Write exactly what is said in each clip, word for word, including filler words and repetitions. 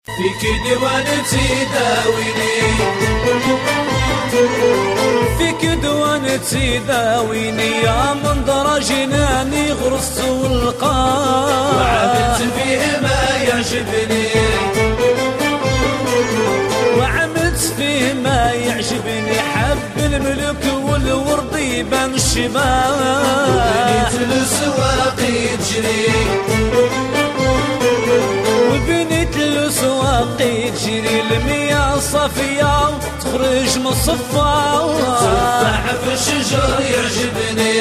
فيك دوانتي داويني، فيك دوانتي داويني يا منظر جناني غرست والقاع، وعملت فيه ما يعجبني، وعملت فيه ما يعجبني، حب الملك والورد يبان الشباب، وبنيت السواق تجري، وبنيت السواق تجري، المياه صافية تخرج من الصفا، تفاح في الشجر يعجبني،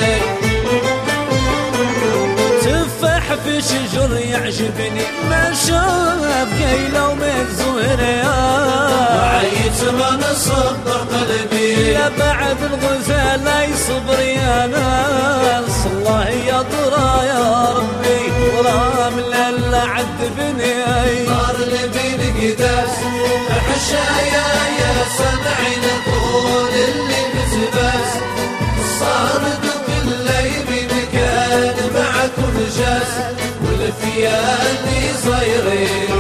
تفاح في الشجر يعجبني، ما شاف قيلة وما زهرية، وعيت ما نصبر قلبي، يا بعد الغزالة يصبر يا ناس، الله يضرى يا ربي ورام لا عذبني، نار اللي بين قداس حشايا يا سامعين طول اللي بتباس، صارت كل يمين كان معكم جاس، والفيال اللي صايرين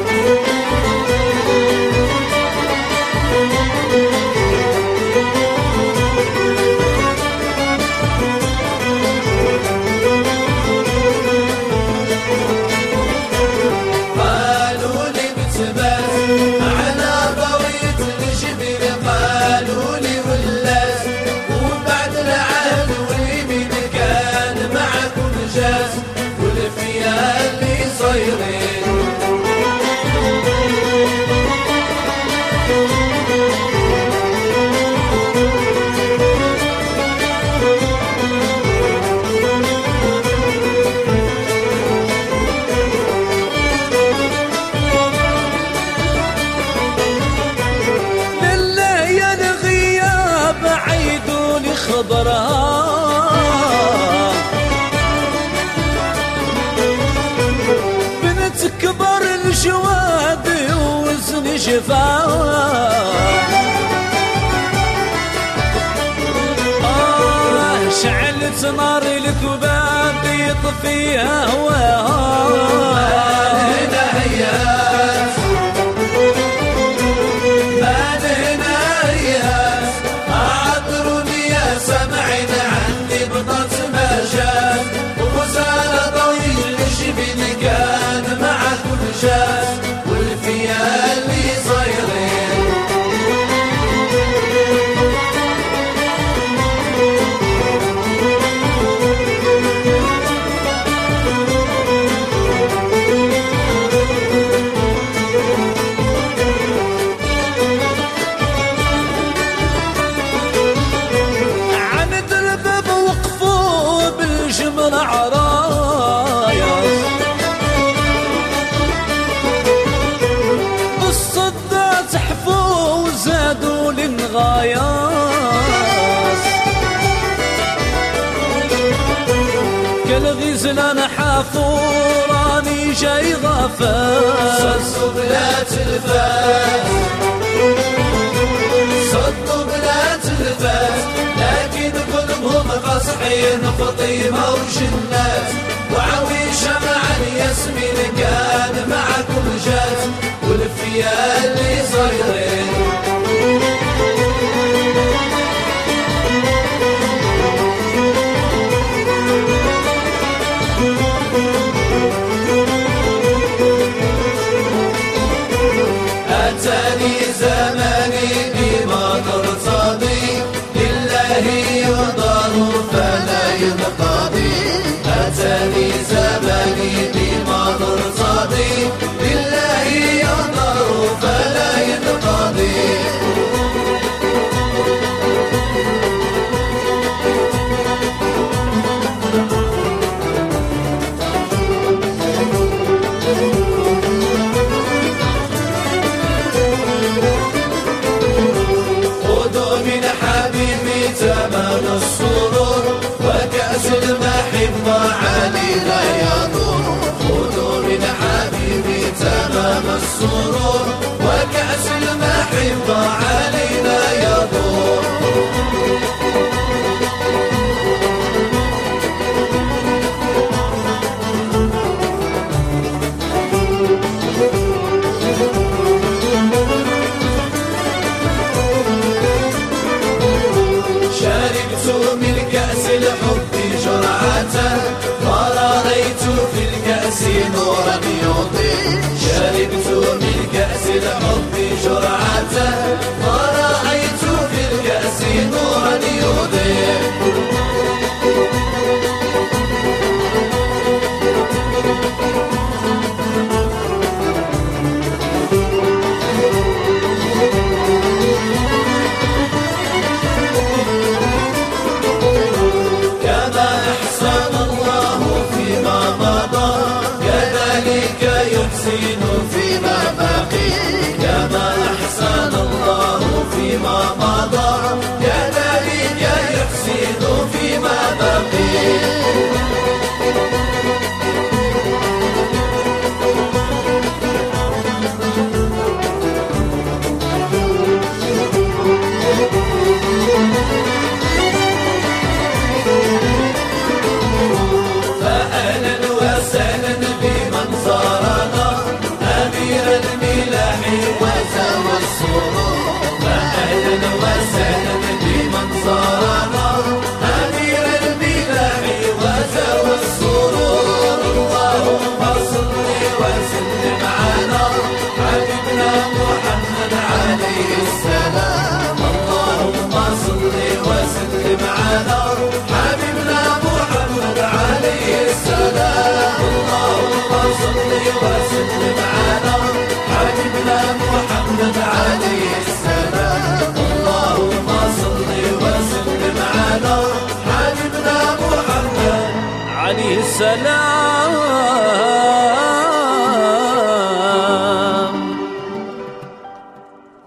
خبرها، بنت كبر الجواد ووزن جفاها، آه شعلت نار الكباب يطفيها هواها، والفيال اللي صايرين عند الباب وقفوا بالجمر عرايس، الصدات حفوا وزادوا للغاياس، كالغزلان حافوا راني جاي غفاس، صدوا بلا تلفاز، صدوا بلا تلفاز، لكن قلبهم قصحين فطيمة وجنات، وعويشة مع الياسمين كان معكم جات، والفيال اللي صايرين أتاني زماني بما ترتضي، لله يضار فلا ينقضي، أتاني زماني بما ترتضي، لله يضار فلا ينقضي. تمام السرور وكأس المحبة علينا يدور، خذوا من حبيبي تمام السرور وكأس المحبة علينا يدور. الماحي وزوى السرور فأهلا وسهلا بمن زارنا أمير الملاح وزوى السرور اللهم صل وسلم على حبيبنا محمد عليه السلام اللهم صل وسلم على حبيبنا محمد عليه السلام اللهم صل وسلم على حبيبنا محمد عليه السلام اللهم صل وسلم على حبيبنا محمد عليه السلام